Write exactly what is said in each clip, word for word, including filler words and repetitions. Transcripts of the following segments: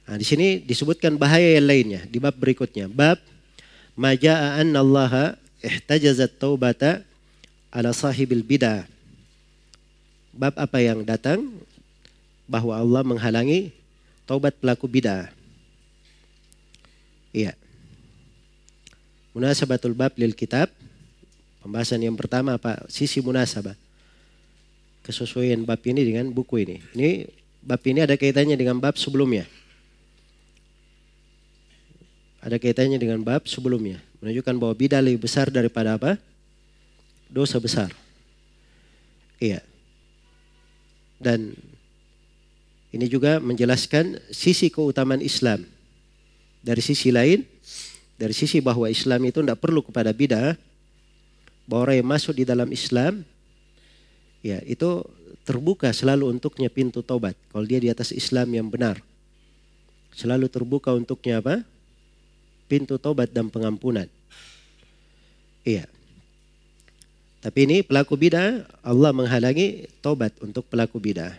Nah, di sini disebutkan bahaya yang lainnya di bab berikutnya. Bab majaa anna Allah ihtajazat taubata ala sahibil bid'ah. Bab apa yang datang bahwa Allah menghalangi taubat pelaku bid'ah. Iya. Munasabatul bab lil kitab. Pembahasan yang pertama apa? Sisi munasabah. Kesesuaian bab ini dengan buku ini. Ini bab ini ada kaitannya dengan bab sebelumnya. Ada kaitannya dengan bab sebelumnya. Menunjukkan bahwa bid'ah lebih besar daripada apa? Dosa besar. Iya. Dan ini juga menjelaskan sisi keutamaan Islam. Dari sisi lain, dari sisi bahwa Islam itu tidak perlu kepada bid'ah. Bahwa orang yang masuk di dalam Islam, ya itu terbuka selalu untuknya pintu taubat. Kalau dia di atas Islam yang benar. Selalu terbuka untuknya apa? Pintu taubat dan pengampunan. Iya. Tapi ini pelaku bid'ah, Allah menghalangi taubat untuk pelaku bid'ah.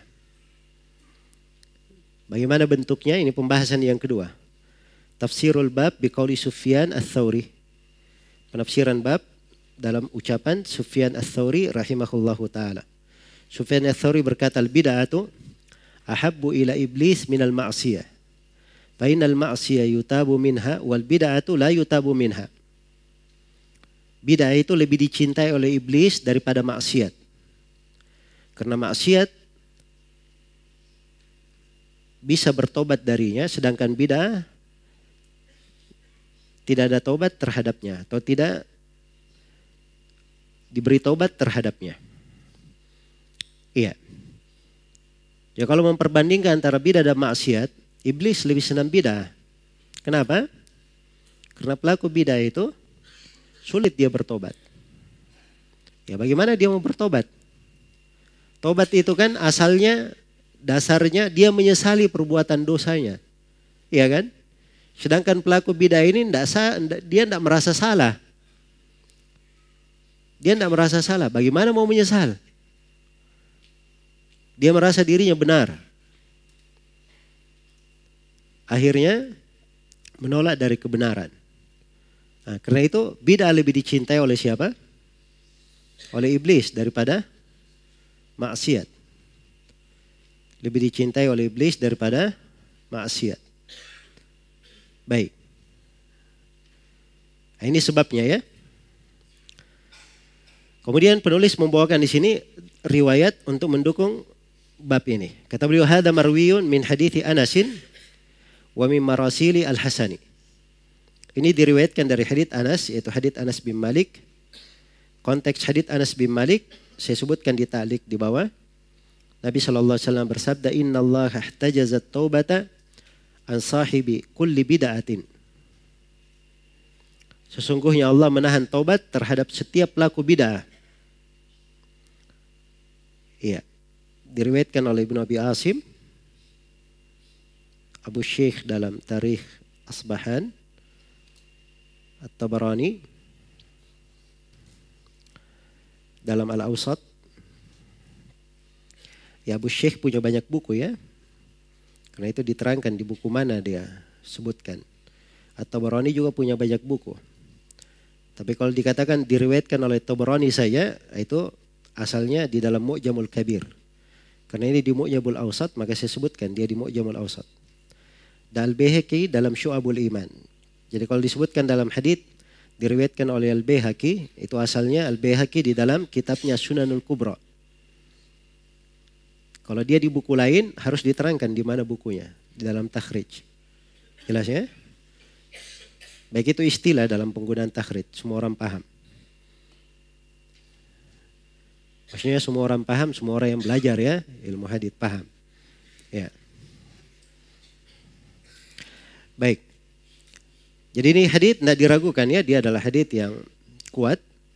Bagaimana bentuknya? Ini pembahasan yang kedua. Tafsirul bab biqauli Sufyan ats-Tsauri. Penafsiran bab dalam ucapan Sufyan ats-Tsauri rahimahullahu taala. Sufyan ats-Tsauri berkata, al-bid'atu ahabbu ila iblis minal ma'siyah. Fa innal ma'siyah yutabu minha wal bid'atu la yutabu minha. Bid'ah itu lebih dicintai oleh iblis daripada maksiat. Karena maksiat bisa bertobat darinya, sedangkan bid'ah tidak ada tobat terhadapnya atau tidak diberi tobat terhadapnya. Iya. Ya kalau memperbandingkan antara bid'ah dan maksiat, iblis lebih senang bid'ah. Kenapa? Karena pelaku bid'ah itu sulit dia bertobat. Ya bagaimana dia mau bertobat? Tobat itu kan asalnya, dasarnya dia menyesali perbuatan dosanya. Iya kan? Sedangkan pelaku bid'ah ini enggak, dia tidak merasa salah. Dia tidak merasa salah. Bagaimana mau menyesal? Dia merasa dirinya benar. Akhirnya menolak dari kebenaran. Nah, karena itu bid'ah lebih dicintai oleh siapa? Oleh iblis daripada maksiat. Lebih dicintai oleh iblis daripada maksiat. Baik. Nah, ini sebabnya ya. Kemudian penulis membawakan di sini riwayat untuk mendukung bab ini. Kata beliau, hadza marwiyun min hadithi Anasin wa min marasili al-Hasani. Ini diriwayatkan dari hadits Anas, yaitu hadits Anas bin Malik. Konteks hadits Anas bin Malik saya sebutkan di ta'liq di bawah. Nabi shallallahu alaihi wasallam bersabda, Inna Allah ihtajazat taubata an sahibi kulli bid'atin. Sesungguhnya Allah menahan taubat terhadap setiap pelaku bid'ah. Iya. Diriwayatkan oleh Ibnu Abi Asim, Abu Syekh dalam Tarikh Asbahan, At-Tabarani dalam Al-Awsat. Ya, Abu Syekh punya banyak buku ya. Karena itu diterangkan di buku mana dia sebutkan. At-Tabarani juga punya banyak buku. Tapi kalau dikatakan diriwayatkan oleh Tabarani saja, itu asalnya di dalam Mu'jamul Kabir. Karena ini di Mu'jamul Awsat, maka saya sebutkan dia di Mu'jamul Awsat. Dan Al-Baihaqi dalam Syu'abul Iman. Jadi kalau disebutkan dalam hadits diriwayatkan oleh Al-Baihaqi, itu asalnya Al-Baihaqi di dalam kitabnya Sunanul Kubra. Kalau dia di buku lain harus diterangkan di mana bukunya, di dalam takhrij. Jelas ya? Baik, itu istilah dalam penggunaan takhrij, semua orang paham. Maksudnya semua orang paham, semua orang yang belajar ya, ilmu hadits paham. Ya. Baik. Jadi ini hadits tidak diragukan ya, dia adalah hadits yang kuat,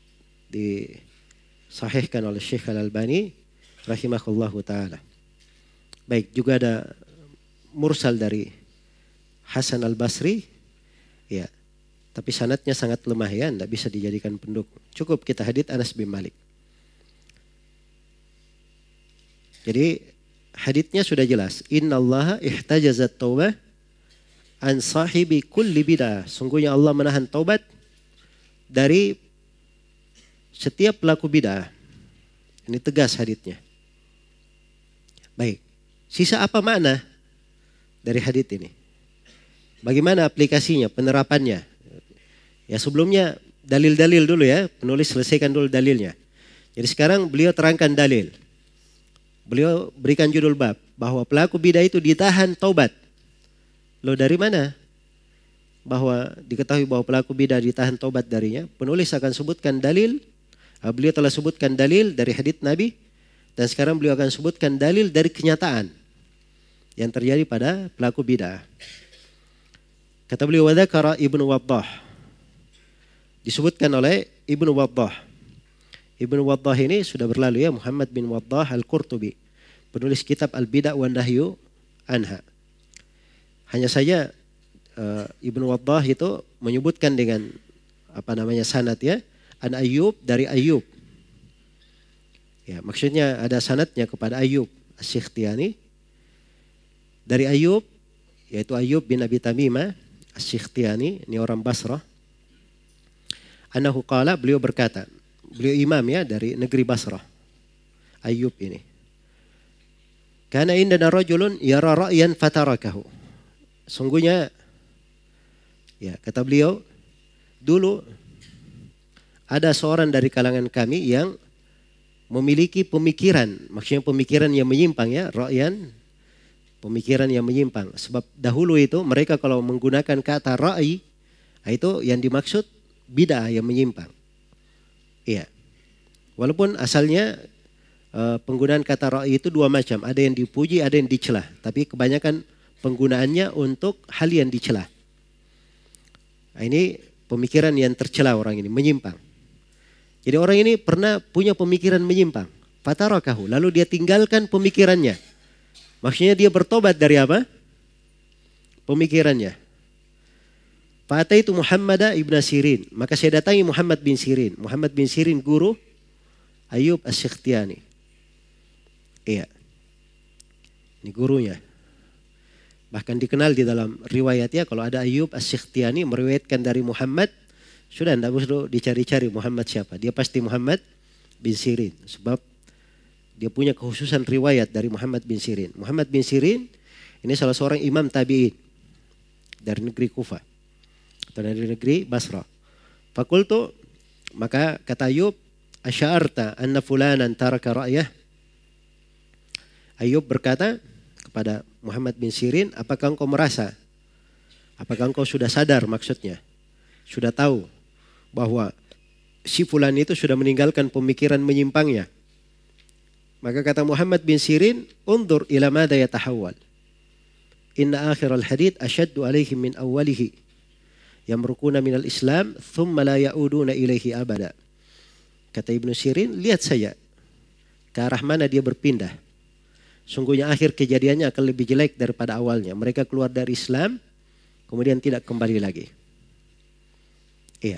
disahihkan oleh Syekh Al-Albani rahimahullahu ta'ala. Baik, juga ada mursal dari Hasan Al-Basri. Ya, tapi sanadnya sangat lemah ya, tidak bisa dijadikan pendukung. Cukup kita hadits Anas bin Malik. Jadi haditsnya sudah jelas. Innallaha ihtajazat taubah an sahibi kulli bid'ah. Sungguhnya Allah menahan taubat dari setiap pelaku bid'ah. Ini tegas haditsnya. Baik. Sisa apa makna dari hadits ini? Bagaimana aplikasinya, penerapannya? Ya sebelumnya dalil-dalil dulu ya. Penulis selesaikan dulu dalilnya. Jadi sekarang beliau terangkan dalil. Beliau berikan judul bab bahwa pelaku bid'ah itu ditahan taubat. Loh dari mana? Bahwa diketahui bahwa pelaku bid'ah ditahan taubat darinya. Penulis akan sebutkan dalil. Beliau telah sebutkan dalil dari hadits Nabi. Dan sekarang beliau akan sebutkan dalil dari kenyataan yang terjadi pada pelaku bid'ah. Kata beliau, wa dzakara Ibnu Waddah. Disebutkan oleh Ibnu Waddah. Ibnu Waddah ini sudah berlalu ya, Muhammad bin Waddah Al-Qurtubi, penulis kitab Al-Bid'ah wa Nahyu Anha. Hanya saja uh, Ibnu Waddah itu menyebutkan dengan apa namanya sanad ya, an Ayyub dari Ayyub. Ya, maksudnya ada sanadnya kepada Ayyub As-Sikhtiyani. Dari Ayyub, yaitu Ayyub bin Abi Tamimah As-Sikhtiyani, ini orang Basrah. Anahu qala, beliau berkata, beliau imam ya dari negeri Basrah, Ayyub ini. Kana indana rajulun yara ra'yan fatarakahu. Sungguhnya, ya kata beliau, dulu ada seorang dari kalangan kami yang memiliki pemikiran, maksudnya pemikiran yang menyimpang ya, ra'yan, pemikiran yang menyimpang. Sebab dahulu itu mereka kalau menggunakan kata ra'i, itu yang dimaksud bid'ah yang menyimpang. Iya. Walaupun asalnya uh, penggunaan kata ra'i itu dua macam. Ada yang dipuji, ada yang dicela. Tapi kebanyakan penggunaannya untuk hal yang dicela. Nah, ini pemikiran yang tercela orang ini, menyimpang. Jadi orang ini pernah punya pemikiran menyimpang. Fatarakahu, lalu dia tinggalkan pemikirannya. Maksudnya dia bertobat dari apa? Pemikirannya. Fataitu Muhammad ibn Sirin. Maka saya datangi Muhammad bin Sirin. Muhammad bin Sirin guru Ayyub As-Sikhtiyani. Iya. Ini gurunya. Bahkan dikenal di dalam riwayatnya kalau ada Ayyub As-Sikhtiyani meriwayatkan dari Muhammad, sudah tidak perlu dicari-cari Muhammad siapa. Dia pasti Muhammad bin Sirin. Sebab dia punya kekhususan riwayat dari Muhammad bin Sirin. Muhammad bin Sirin ini salah seorang imam tabi'in dari negeri Kufah. Atau dari negeri Basra. Fakultu, maka kata Ayyub, asya'arta anna fulanan taraka ra'yah. Ayyub berkata kepada Muhammad bin Sirin, apakah engkau merasa, apakah engkau sudah sadar maksudnya, sudah tahu bahwa si fulan itu sudah meninggalkan pemikiran menyimpangnya. Maka kata Muhammad bin Sirin, undur ila madha yatahawwal. Inna akhiral hadith asyaddu alaihim min awwalihi. Yamrukuna minal Islam thumma la ya'uduna ilaihi abada. Kata Ibnu Sirin, lihat saja ke arah mana dia berpindah. Sungguhnya akhir kejadiannya akan lebih jelek daripada awalnya. Mereka keluar dari Islam kemudian tidak kembali lagi. Iya.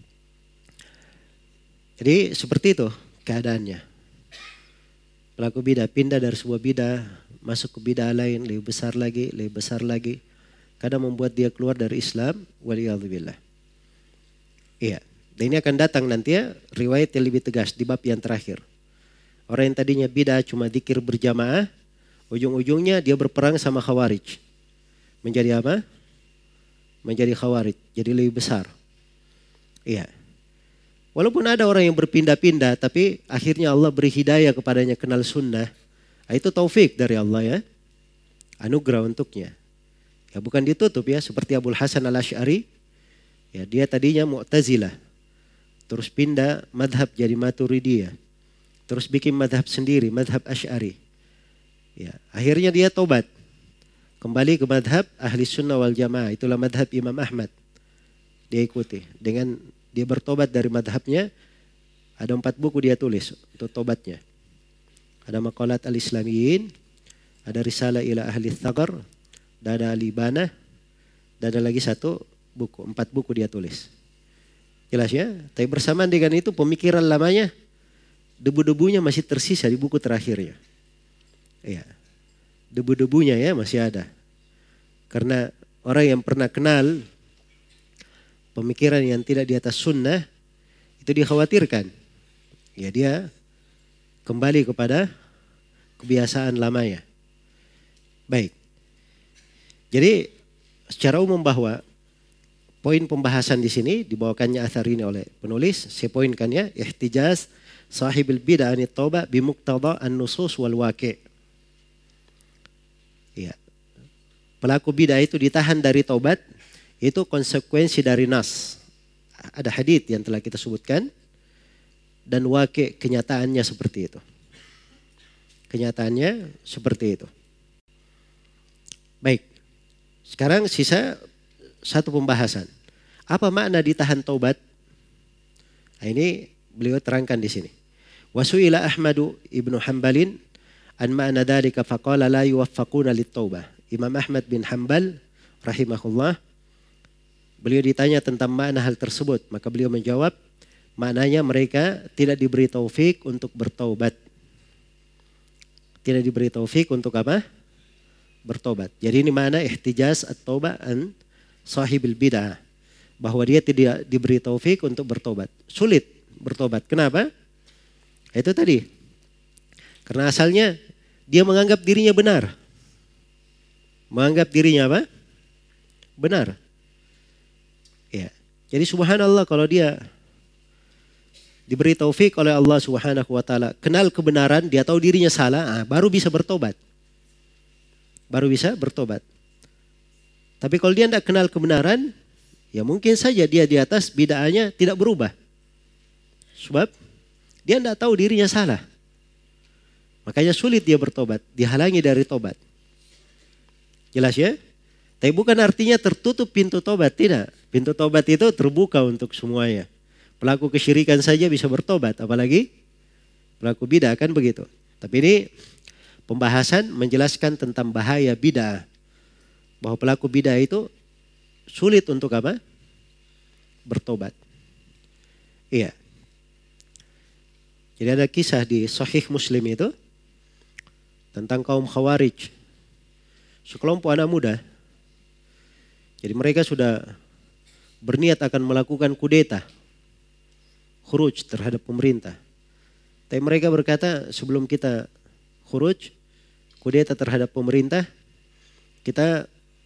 Jadi seperti itu keadaannya. Pelaku bidah pindah dari sebuah bidah masuk ke bidah lain, lebih besar lagi, lebih besar lagi. Kadang membuat dia keluar dari Islam, waliyadzubillah. Iya, dan ini akan datang nanti ya, riwayat yang lebih tegas di bab yang terakhir. Orang yang tadinya bidah cuma dzikir berjamaah, ujung-ujungnya dia berperang sama Khawarij. Menjadi apa? Menjadi Khawarij, jadi lebih besar. Iya. Walaupun ada orang yang berpindah-pindah, tapi akhirnya Allah beri hidayah kepadanya kenal sunnah. Itu taufik dari Allah ya, anugerah untuknya. Ya bukan ditutup ya, seperti Abul Hasan Al-Asy'ari. Ya dia tadinya Mu'tazilah. Terus pindah madhab jadi Maturidiyah. Terus bikin madhab sendiri, madhab Asy'ari. Ya, akhirnya dia tobat. Kembali ke madhab Ahli Sunnah wal Jamaah. Itulah madhab Imam Ahmad. Dia ikuti. Dengan dia bertobat dari madhabnya, ada empat buku dia tulis untuk tobatnya. Ada Maqalat Al-Islamiyin, ada Risalah ila Ahli Thagar, dan ada Al-Ibanah, dan ada lagi satu buku, empat buku dia tulis. Jelas ya? Tapi bersamaan dengan itu pemikiran lamanya, debu-debunya masih tersisa di buku terakhirnya. Iya, debu-debunya ya masih ada. Karena orang yang pernah kenal pemikiran yang tidak di atas sunnah, itu dikhawatirkan. Ya dia kembali kepada kebiasaan lamanya. Baik. Jadi secara umum bahwa poin pembahasan di sini dibawakannya athar ini oleh penulis. Saya poinkannya, ihtijaz sahibil bid'ah anit taubah bimuqtada an-nusus wal waqi'. Ya. Pelaku bid'ah itu ditahan dari taubat, itu konsekuensi dari nas. Ada hadits yang telah kita sebutkan dan waqi' kenyataannya seperti itu. Kenyataannya seperti itu. Baik. Sekarang sisa satu pembahasan. Apa makna ditahan taubat? Nah, ini beliau terangkan di sini. Wasu'ila Ahmadu ibnu Hanbalin an ma'na dzalika faqala la yuwaffaquna lit-taubah. Imam Ahmad bin Hanbal rahimahullah, beliau ditanya tentang makna hal tersebut, maka beliau menjawab, maknanya mereka tidak diberi taufik untuk bertaubat. Tidak diberi taufik untuk apa? Bertobat. Jadi ini makna ihtijaz at-taubah an sahibil bid'ah, bahwa dia tidak diberi taufik untuk bertobat. Sulit bertobat. Kenapa? Itu tadi. Karena asalnya dia menganggap dirinya benar. Menganggap dirinya apa? Benar. Ya. Jadi subhanallah kalau dia diberi taufik oleh Allah Subhanahu wa taala, kenal kebenaran, dia tahu dirinya salah, ah, baru bisa bertobat. Baru bisa bertobat. Tapi kalau dia tidak kenal kebenaran, ya mungkin saja dia di atas bid'ahnya tidak berubah. Sebab dia tidak tahu dirinya salah. Makanya sulit dia bertobat, dihalangi dari tobat. Jelas ya? Tapi bukan artinya tertutup pintu tobat, tidak. Pintu tobat itu terbuka untuk semuanya. Pelaku kesyirikan saja bisa bertobat, apalagi pelaku bid'ah, kan begitu. Tapi ini pembahasan menjelaskan tentang bahaya bid'ah. Bahwa pelaku bid'ah itu sulit untuk apa? Bertobat. Iya. Jadi ada kisah di Sahih Muslim itu tentang kaum Khawarij. Sekelompok anak muda. Jadi mereka sudah berniat akan melakukan kudeta, khuruj terhadap pemerintah. Tapi mereka berkata, sebelum kita khuruj, kudeta terhadap pemerintah, kita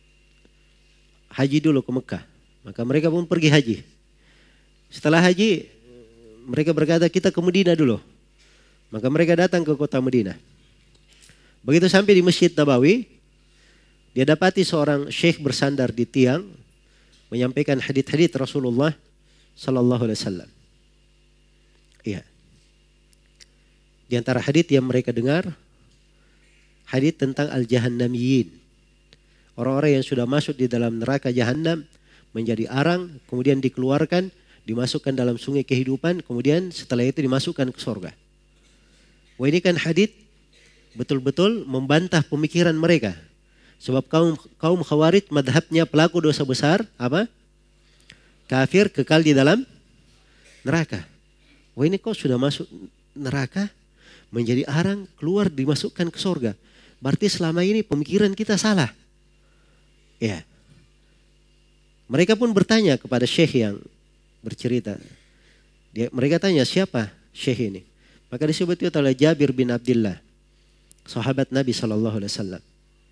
haji dulu ke Mekah. Maka mereka pun pergi haji. Setelah haji, mereka berkata kita ke Madinah dulu. Maka mereka datang ke kota Madinah. Begitu sampai di Masjid Nabawi, dia dapati seorang syekh bersandar di tiang, menyampaikan hadits-hadits Rasulullah Sallallahu Alaihi Wasallam. Iya. Di antara hadits yang mereka dengar, hadits tentang al-jahannamiyin. Orang-orang yang sudah masuk di dalam neraka jahannam menjadi arang, kemudian dikeluarkan, dimasukkan dalam sungai kehidupan, kemudian setelah itu dimasukkan ke surga. Wah, ini kan hadits betul-betul membantah pemikiran mereka. Sebab kaum kaum Khawarij madhabnya pelaku dosa besar apa? Kafir, kekal di dalam neraka. Wah, ini kau sudah masuk neraka menjadi arang, keluar dimasukkan ke surga. Berarti selama ini pemikiran kita salah. Ya. Mereka pun bertanya kepada syekh yang bercerita. Dia, mereka tanya, siapa syekh ini? Maka disebut itu oleh Jabir bin Abdullah, sahabat Nabi Sallallahu Alaihi Wasallam.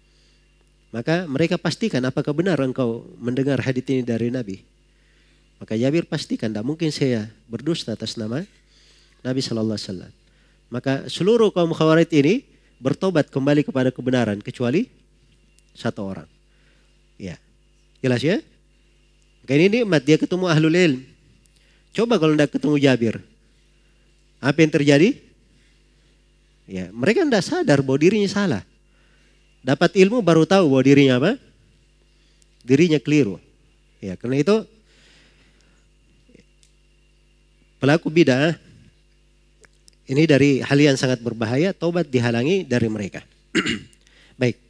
Maka mereka pastikan, apakah benar engkau mendengar hadits ini dari Nabi? Maka Jabir pastikan, tidak mungkin saya berdusta atas nama Nabi Sallallahu Alaihi Wasallam. Maka seluruh kaum Khawarij ini bertobat kembali kepada kebenaran kecuali satu orang. Ya, jelas ya? Maka ini nikmat dia ketemu ahlul ilm. Coba kalau tidak ketemu Jabir, apa yang terjadi? Ya, mereka tidak sadar bahwa dirinya salah. Dapat ilmu baru tahu bahwa dirinya apa? Dirinya keliru. Ya, karena itu pelaku bid'ah ini dari hal yang sangat berbahaya, taubat dihalangi dari mereka. Baik.